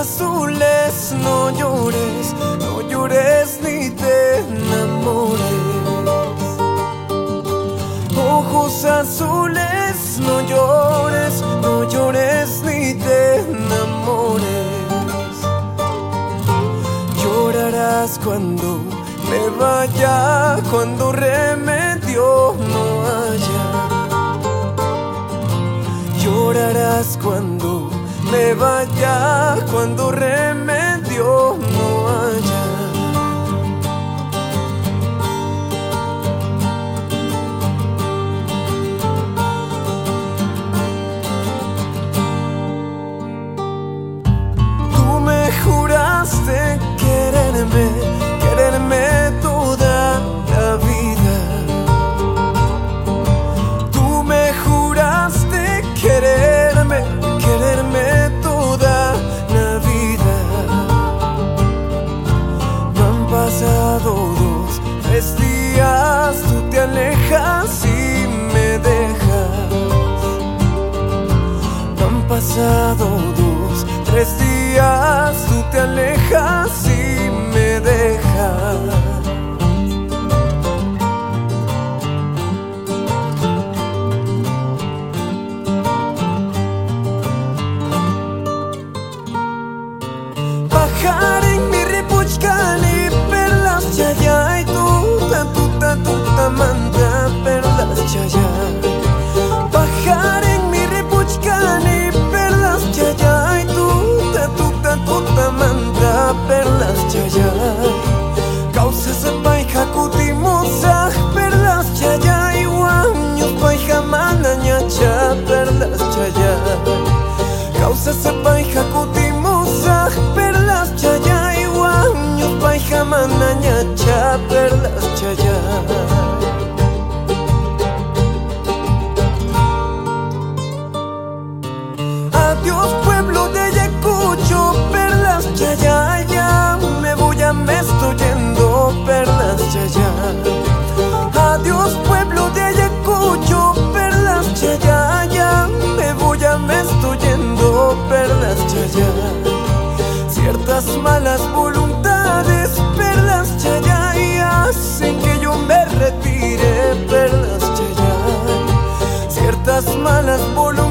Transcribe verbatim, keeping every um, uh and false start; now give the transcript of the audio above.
azules, no llores, no llores ni te enamores. Ojos azules, no llores, no llores ni te enamores. Llorarás cuando me vaya, cuando remedio no haya. Llorarás cuando me vaya, cuando remedio no haya. Tú me juraste quererme, quererme toda la vida. Tú me juraste quererme, quererme toda la vida. No han pasado dos, tres días, tú te alejas y me dejas. No han pasado dos, tres días, tú te alejas y me dejas. Bajar en mi ripuchcani, perlas chayay, tuta, tuta, tuta, manda, perlas chayay. Bajar en mi ripuchcani, perlas chayay, tuta, tuta, tuta, manda, perlas chayay. Causa se paija kutimosa, perlas chayay, guaños paija manañacha, perlas chayay. Causa se paija kutimosa, perlas chayay, guaños paija manañacha, perlas chayay. Adiós pueblo de Ayacucho, perlas chayay, ya me voy, ya me estoy yendo, perlas chayay. Adiós pueblo de Ayacucho, perlas chayay, ya me voy, ya me estoy yendo, perlas chayay. Ciertas malas voluntades, perlas chayay, hacen que yo me retire, perlas chayay. Ciertas malas voluntades